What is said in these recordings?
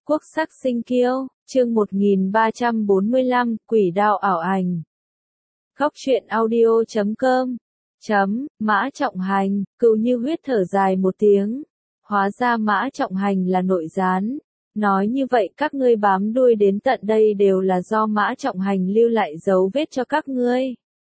Quốc sắc sinh kiêu, chương 1345, quỷ đao ảo ảnh. Góc truyện audio.com. Mã Trọng Hành, Cừu Như Huyết thở dài một tiếng. Hóa ra Mã Trọng Hành là nội gián. Nói như vậy các ngươi bám đuôi đến tận đây đều là do Mã Trọng Hành lưu lại dấu vết cho các ngươi.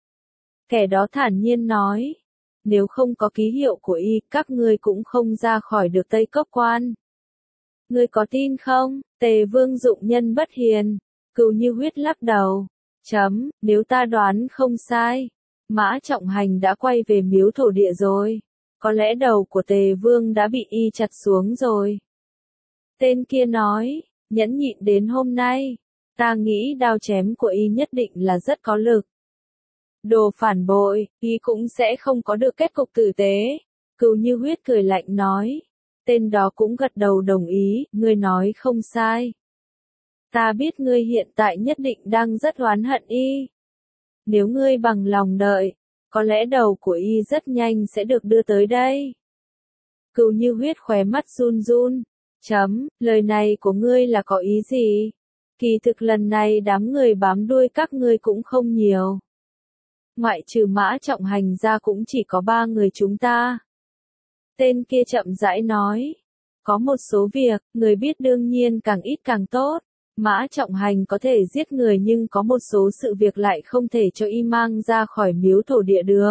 Kẻ đó thản nhiên nói. Nếu không có ký hiệu của y, các ngươi cũng không ra khỏi được Tây Cốc Quan. Ngươi có tin không? Tề Vương dụng nhân bất hiền. Cừu Như Huyết lắc đầu. Nếu ta đoán không sai, Mã Trọng Hành đã quay về miếu thổ địa rồi. Có lẽ đầu của Tề Vương đã bị y chặt xuống rồi. Tên kia nói, nhẫn nhịn đến hôm nay, ta nghĩ đao chém của y nhất định là rất có lực. Đồ phản bội, y cũng sẽ không có được kết cục tử tế. Cừu Như Huyết cười lạnh nói. Tên đó cũng gật đầu đồng ý, ngươi nói không sai. Ta biết ngươi hiện tại nhất định đang rất oán hận y. Nếu ngươi bằng lòng đợi, có lẽ đầu của y rất nhanh sẽ được đưa tới đây. Cừu Như Huyết khóe mắt run run. Lời này của ngươi là có ý gì? Kỳ thực lần này đám người bám đuôi các ngươi cũng không nhiều. Ngoại trừ Mã Trọng Hành ra cũng chỉ có 3 người chúng ta. Tên kia chậm rãi nói. Có một số việc, người biết đương nhiên càng ít càng tốt. Mã Trọng Hành có thể giết người nhưng có một số sự việc lại không thể cho y mang ra khỏi miếu thổ địa được.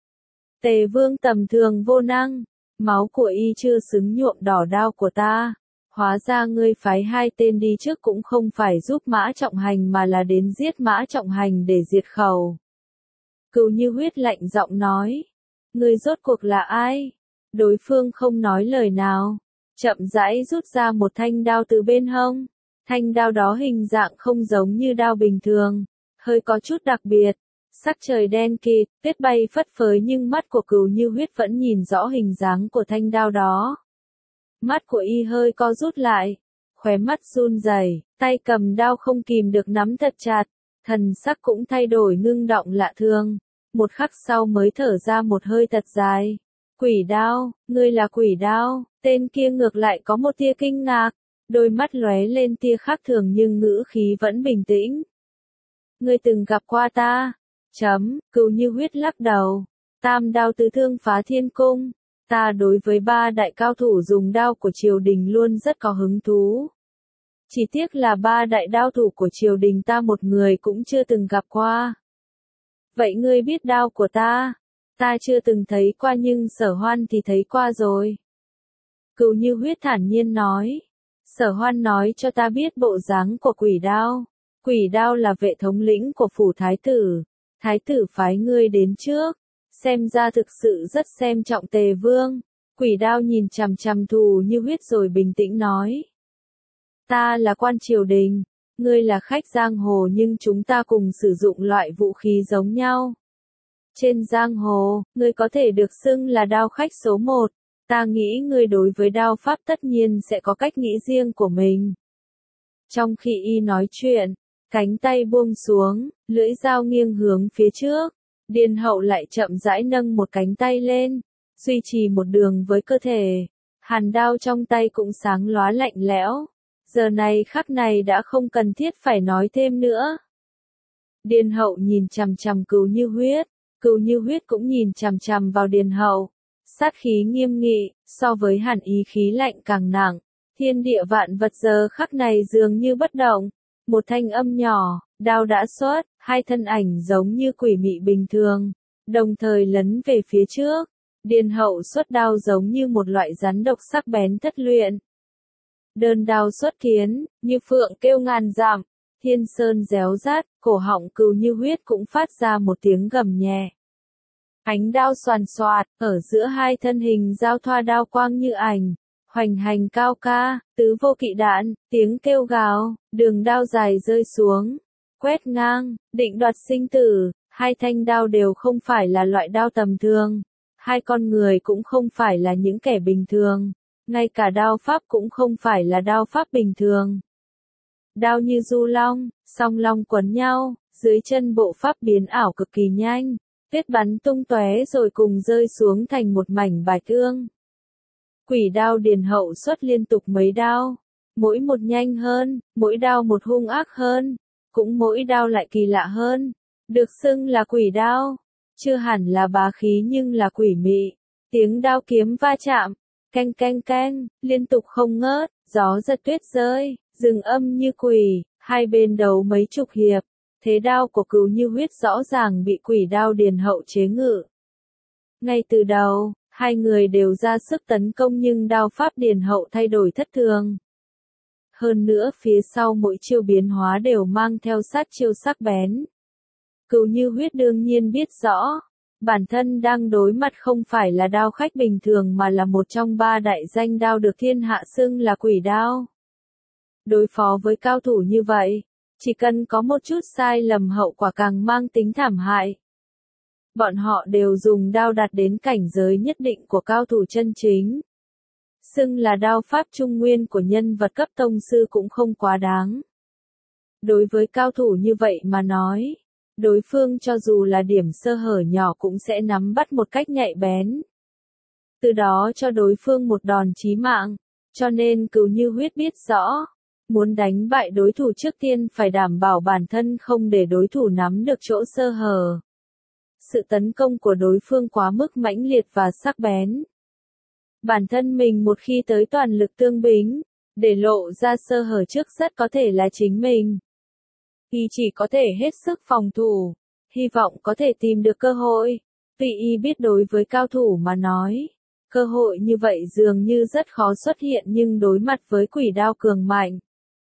Tề Vương tầm thường vô năng. Máu của y chưa xứng nhuộm đỏ đao của ta. Hóa ra ngươi phái 2 tên đi trước cũng không phải giúp Mã Trọng Hành mà là đến giết Mã Trọng Hành để diệt khẩu. Cừu Như Huyết lạnh giọng nói. Ngươi rốt cuộc là ai? Đối phương không nói lời nào. Chậm rãi rút ra một thanh đao từ bên hông. Thanh đao đó hình dạng không giống như đao bình thường. Hơi có chút đặc biệt. Sắc trời đen kịt, tuyết bay phất phới nhưng mắt của Cừu Như Huyết vẫn nhìn rõ hình dáng của thanh đao đó. Mắt của y hơi co rút lại. Khóe mắt run rẩy, tay cầm đao không kìm được nắm thật chặt. Thần sắc cũng thay đổi ngưng động lạ thường. Một khắc sau mới thở ra một hơi thật dài. Quỷ đao, ngươi là quỷ đao. Tên kia ngược lại có một tia kinh ngạc. Đôi mắt lóe lên tia khác thường nhưng ngữ khí vẫn bình tĩnh. Ngươi từng gặp qua ta? Cừu Như Huyết lắc đầu. Tam đao tứ thương phá thiên cung. Ta đối với 3 đại cao thủ dùng đao của triều đình luôn rất có hứng thú. Chỉ tiếc là 3 đại đao thủ của triều đình ta một người cũng chưa từng gặp qua. Vậy ngươi biết đao của ta? Ta chưa từng thấy qua nhưng Sở Hoan thì thấy qua rồi. Cừu Như Huyết thản nhiên nói. Sở Hoan nói cho ta biết bộ dáng của quỷ đao. Quỷ đao là vệ thống lĩnh của phủ thái tử. Thái tử phái ngươi đến trước. Xem ra thực sự rất xem trọng Tề Vương. Quỷ đao nhìn chằm chằm Cừu Như Huyết rồi bình tĩnh nói. Ta là quan triều đình. Ngươi là khách giang hồ nhưng chúng ta cùng sử dụng loại vũ khí giống nhau. Trên giang hồ, ngươi có thể được xưng là đao khách số 1. Ta nghĩ ngươi đối với đao pháp tất nhiên sẽ có cách nghĩ riêng của mình. Trong khi y nói chuyện, cánh tay buông xuống, lưỡi dao nghiêng hướng phía trước. Điền Hậu lại chậm rãi nâng một cánh tay lên, duy trì một đường với cơ thể. Hàn đao trong tay cũng sáng lóa lạnh lẽo. Giờ này khắc này đã không cần thiết phải nói thêm nữa. Điền Hậu nhìn chằm chằm Cừu Như Huyết. Cừu Như Huyết cũng nhìn chằm chằm vào Điền Hậu. Sát khí nghiêm nghị, so với hàn ý khí lạnh càng nặng. Thiên địa vạn vật giờ khắc này dường như bất động. Một thanh âm nhỏ, đao đã xuất, 2 thân ảnh giống như quỷ mị bình thường. Đồng thời lấn về phía trước. Điền Hậu xuất đao giống như một loại rắn độc sắc bén thất luyện. Đơn đao xuất kiến, như phượng kêu ngàn dặm. Thiên sơn réo rát, cổ họng Cừu Như Huyết cũng phát ra một tiếng gầm nhẹ. Ánh đao xoàn xoạt, ở giữa 2 thân hình giao thoa đao quang như ảnh, hoành hành cao ca, tứ vô kỵ đạn, tiếng kêu gào, đường đao dài rơi xuống, quét ngang, định đoạt sinh tử. 2 thanh đao đều không phải là loại đao tầm thường, 2 con người cũng không phải là những kẻ bình thường, ngay cả đao pháp cũng không phải là đao pháp bình thường. Đao như du long, song long quấn nhau, dưới chân bộ pháp biến ảo cực kỳ nhanh. Tuyết bắn tung tóe rồi cùng rơi xuống thành một mảnh bạch ương. Quỷ đao Điền Hậu xuất liên tục mấy đao. Mỗi một nhanh hơn, mỗi đao một hung ác hơn, cũng mỗi đao lại kỳ lạ hơn. Được xưng là quỷ đao, chưa hẳn là bá khí nhưng là quỷ mị. Tiếng đao kiếm va chạm, canh canh canh, liên tục không ngớt, gió giật tuyết rơi, rừng âm như quỷ, hai bên đấu mấy chục hiệp. Thế đao của Cừu Như Huyết rõ ràng bị quỷ đao Điền Hậu chế ngự. Ngay từ đầu, hai người đều ra sức tấn công nhưng đao pháp Điền Hậu thay đổi thất thường. Hơn nữa phía sau mỗi chiêu biến hóa đều mang theo sát chiêu sắc bén. Cừu Như Huyết đương nhiên biết rõ, bản thân đang đối mặt không phải là đao khách bình thường mà là một trong ba đại danh đao được thiên hạ xưng là quỷ đao. Đối phó với cao thủ như vậy, chỉ cần có một chút sai lầm hậu quả càng mang tính thảm hại. Bọn họ đều dùng đao đạt đến cảnh giới nhất định của cao thủ chân chính. Xưng là đao pháp trung nguyên của nhân vật cấp tông sư cũng không quá đáng. Đối với cao thủ như vậy mà nói, đối phương cho dù là điểm sơ hở nhỏ cũng sẽ nắm bắt một cách nhạy bén. Từ đó cho đối phương một đòn chí mạng, cho nên Cừu Như Huyết biết rõ, muốn đánh bại đối thủ trước tiên phải đảm bảo bản thân không để đối thủ nắm được chỗ sơ hở. Sự tấn công của đối phương quá mức mãnh liệt và sắc bén. Bản thân mình một khi tới toàn lực tương bính, để lộ ra sơ hở trước rất có thể là chính mình. Y chỉ có thể hết sức phòng thủ, hy vọng có thể tìm được cơ hội. Vì y biết đối với cao thủ mà nói, cơ hội như vậy dường như rất khó xuất hiện nhưng đối mặt với quỷ đao cường mạnh,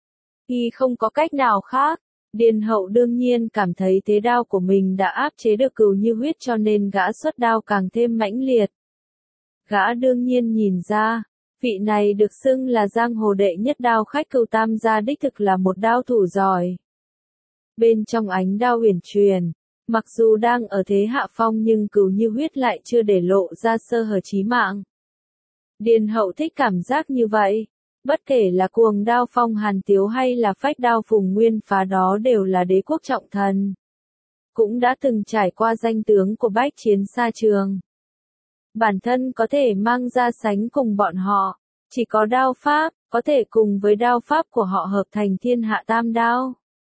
y không có cách nào khác. Điền Hậu đương nhiên cảm thấy thế đao của mình đã áp chế được Cừu Như Huyết cho nên gã xuất đao càng thêm mãnh liệt. Gã đương nhiên nhìn ra, vị này được xưng là giang hồ đệ nhất đao khách Cừu Tam gia đích thực là một đao thủ giỏi. Bên trong ánh đao huyền truyền, mặc dù đang ở thế hạ phong nhưng Cừu Như Huyết lại chưa để lộ ra sơ hở chí mạng. Điền Hậu thích cảm giác như vậy. Bất kể là cuồng đao Phong Hàn Tiếu hay là phách đao Phùng Nguyên Phá đó đều là đế quốc trọng thần. Cũng đã từng trải qua danh tướng của bách chiến xa trường. Bản thân có thể mang ra sánh cùng bọn họ, chỉ có đao pháp, có thể cùng với đao pháp của họ hợp thành thiên hạ tam đao.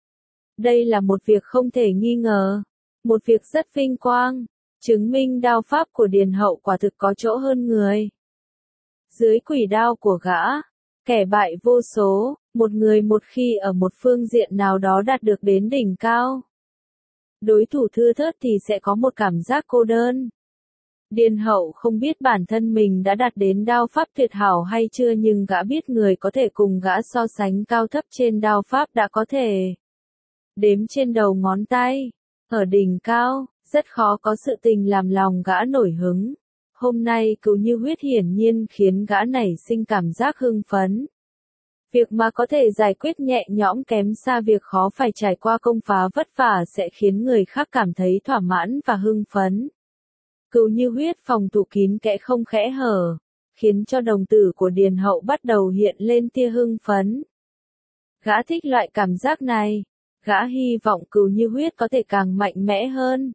Đây là một việc không thể nghi ngờ, một việc rất vinh quang, chứng minh đao pháp của Điền Hậu quả thực có chỗ hơn người. Dưới quỷ đao của gã, kẻ bại vô số, một người một khi ở một phương diện nào đó đạt được đến đỉnh cao. Đối thủ thưa thớt thì sẽ có một cảm giác cô đơn. Điền Hậu không biết bản thân mình đã đạt đến đao pháp tuyệt hảo hay chưa nhưng gã biết người có thể cùng gã so sánh cao thấp trên đao pháp đã có thể đếm trên đầu ngón tay. Ở đỉnh cao, rất khó có sự tình làm lòng gã nổi hứng. Hôm nay Cừu Như Huyết hiển nhiên khiến gã nảy sinh cảm giác hưng phấn. Việc mà có thể giải quyết nhẹ nhõm kém xa việc khó phải trải qua công phá vất vả sẽ khiến người khác cảm thấy thỏa mãn và hưng phấn. Cừu Như Huyết phòng thủ kín kẽ không khẽ hở, khiến cho đồng tử của Điền Hậu bắt đầu hiện lên tia hưng phấn. Gã thích loại cảm giác này, gã hy vọng Cừu Như Huyết có thể càng mạnh mẽ hơn.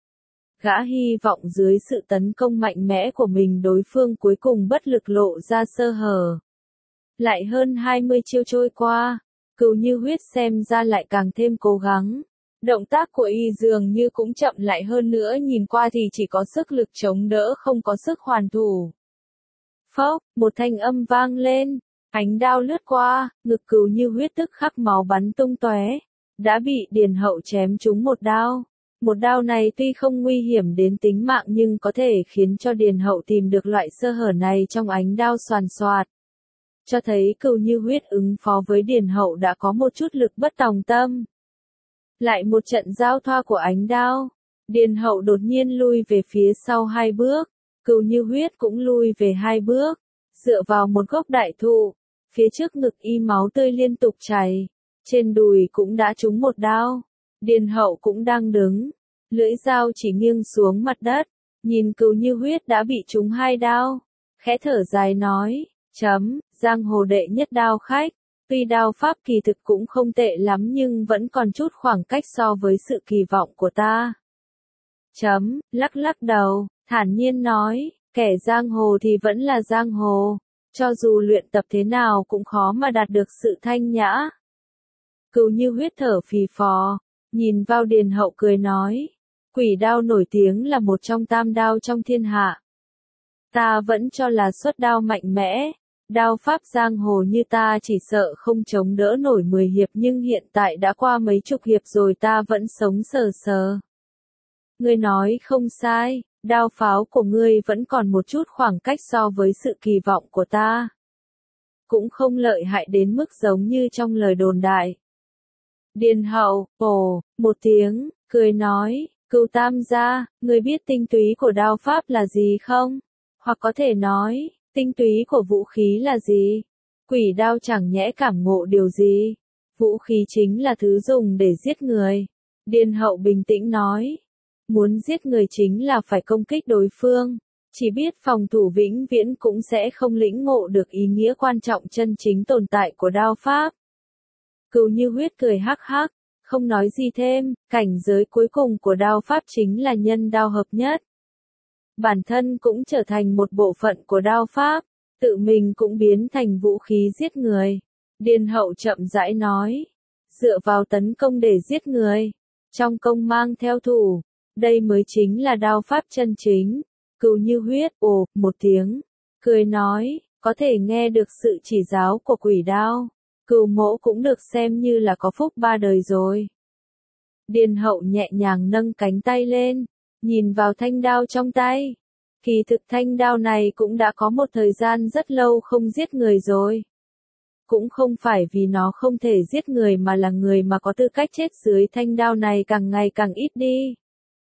Gã hy vọng dưới sự tấn công mạnh mẽ của mình đối phương cuối cùng bất lực lộ ra sơ hở. Lại hơn 20 chiêu trôi qua, Cừu Như Huyết xem ra lại càng thêm cố gắng. Động tác của y dường như cũng chậm lại hơn nữa, nhìn qua thì chỉ có sức lực chống đỡ không có sức hoàn thủ. Phốc, một thanh âm vang lên, ánh đao lướt qua, ngực Cừu Như Huyết tức khắc máu bắn tung tóe, đã bị Điền Hậu chém trúng một đao. Một đao này tuy không nguy hiểm đến tính mạng nhưng có thể khiến cho Điền Hậu tìm được loại sơ hở này trong ánh đao xoàn xoạt. Cho thấy Cừu Như Huyết ứng phó với Điền Hậu đã có một chút lực bất tòng tâm. Lại một trận giao thoa của ánh đao. Điền Hậu đột nhiên lui về phía sau 2 bước. Cừu Như Huyết cũng lui về 2 bước. Dựa vào một gốc đại thụ. Phía trước ngực y máu tươi liên tục chảy. Trên đùi cũng đã trúng một đao. Điền Hậu cũng đang đứng. Lưỡi dao chỉ nghiêng xuống mặt đất. Nhìn Cừu Như Huyết đã bị trúng 2 đao. Khẽ thở dài nói. Giang hồ đệ nhất đao khách. Tuy đao pháp kỳ thực cũng không tệ lắm nhưng vẫn còn chút khoảng cách so với sự kỳ vọng của ta. Lắc lắc đầu, thản nhiên nói, kẻ giang hồ thì vẫn là giang hồ. Cho dù luyện tập thế nào cũng khó mà đạt được sự thanh nhã. Cừu Như Huyết thở phì phò, nhìn vào Điền Hậu cười nói. Quỷ đao nổi tiếng là một trong tam đao trong thiên hạ. Ta vẫn cho là xuất đao mạnh mẽ, đao pháp giang hồ như ta chỉ sợ không chống đỡ nổi 10 hiệp nhưng hiện tại đã qua mấy chục hiệp rồi ta vẫn sống sờ sờ. Ngươi nói không sai, đao pháo của ngươi vẫn còn một chút khoảng cách so với sự kỳ vọng của ta. Cũng không lợi hại đến mức giống như trong lời đồn đại. Điền Hậu, ồ, một tiếng, cười nói, Cừu Tam gia, ngươi biết tinh túy của đao pháp là gì không? Hoặc có thể nói, tinh túy của vũ khí là gì? Quỷ đao chẳng nhẽ cảm ngộ điều gì? Vũ khí chính là thứ dùng để giết người. Điền Hậu bình tĩnh nói, muốn giết người chính là phải công kích đối phương. Chỉ biết phòng thủ vĩnh viễn cũng sẽ không lĩnh ngộ được ý nghĩa quan trọng chân chính tồn tại của đao pháp. Cừu Như Huyết cười hắc hắc, không nói gì thêm, cảnh giới cuối cùng của đao pháp chính là nhân đao hợp nhất. Bản thân cũng trở thành một bộ phận của đao pháp, tự mình cũng biến thành vũ khí giết người. Điền Hậu chậm rãi nói, dựa vào tấn công để giết người, trong công mang theo thủ, đây mới chính là đao pháp chân chính. Cừu Như Huyết, ồ, một tiếng, cười nói, có thể nghe được sự chỉ giáo của quỷ đao. Cừu mỗ cũng được xem như là có phúc 3 đời rồi. Điền Hậu nhẹ nhàng nâng cánh tay lên, nhìn vào thanh đao trong tay. Kỳ thực thanh đao này cũng đã có một thời gian rất lâu không giết người rồi. Cũng không phải vì nó không thể giết người mà là người mà có tư cách chết dưới thanh đao này càng ngày càng ít đi.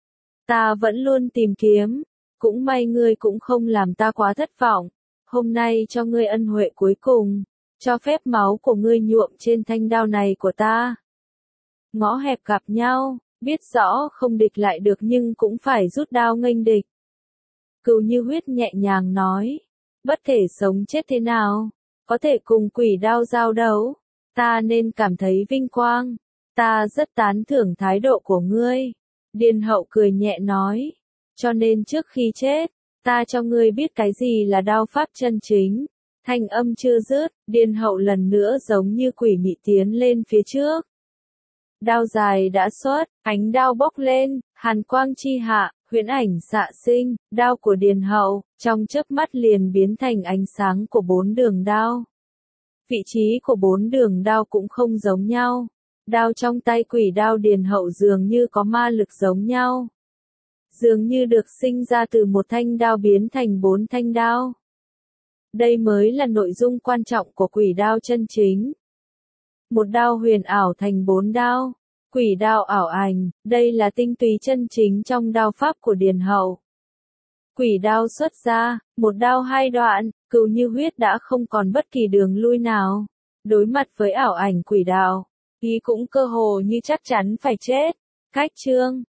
Ta vẫn luôn tìm kiếm, cũng may ngươi cũng không làm ta quá thất vọng. Hôm nay cho ngươi ân huệ cuối cùng, cho phép máu của ngươi nhuộm trên thanh đao này của ta. Ngõ hẹp gặp nhau, biết rõ không địch lại được nhưng cũng phải rút đao nghênh địch. Cừu Như Huyết nhẹ nhàng nói, bất kể sống chết thế nào, có thể cùng quỷ đao giao đấu, ta nên cảm thấy vinh quang, ta rất tán thưởng thái độ của ngươi. Điền Hậu cười nhẹ nói, cho nên trước khi chết, ta cho ngươi biết cái gì là đao pháp chân chính. Thanh âm chưa dứt, Điền Hậu lần nữa giống như quỷ mị tiến lên phía trước. Đao dài đã xuất, ánh đao bốc lên, hàn quang chi hạ, huyễn ảnh xạ sinh, đao của Điền Hậu, trong chớp mắt liền biến thành ánh sáng của 4 đường đao. Vị trí của 4 đường đao cũng không giống nhau. Đao trong tay quỷ đao Điền Hậu dường như có ma lực giống nhau. Dường như được sinh ra từ một thanh đao biến thành 4 thanh đao. Đây mới là nội dung quan trọng của quỷ đao chân chính. Một đao huyền ảo thành 4 đao. Quỷ đao ảo ảnh, đây là tinh túy chân chính trong đao pháp của Điền Hậu. Quỷ đao xuất ra, một đao hai đoạn, Cừu Như Huyết đã không còn bất kỳ đường lui nào. Đối mặt với ảo ảnh quỷ đao, ý cũng cơ hồ như chắc chắn phải chết. Cách chương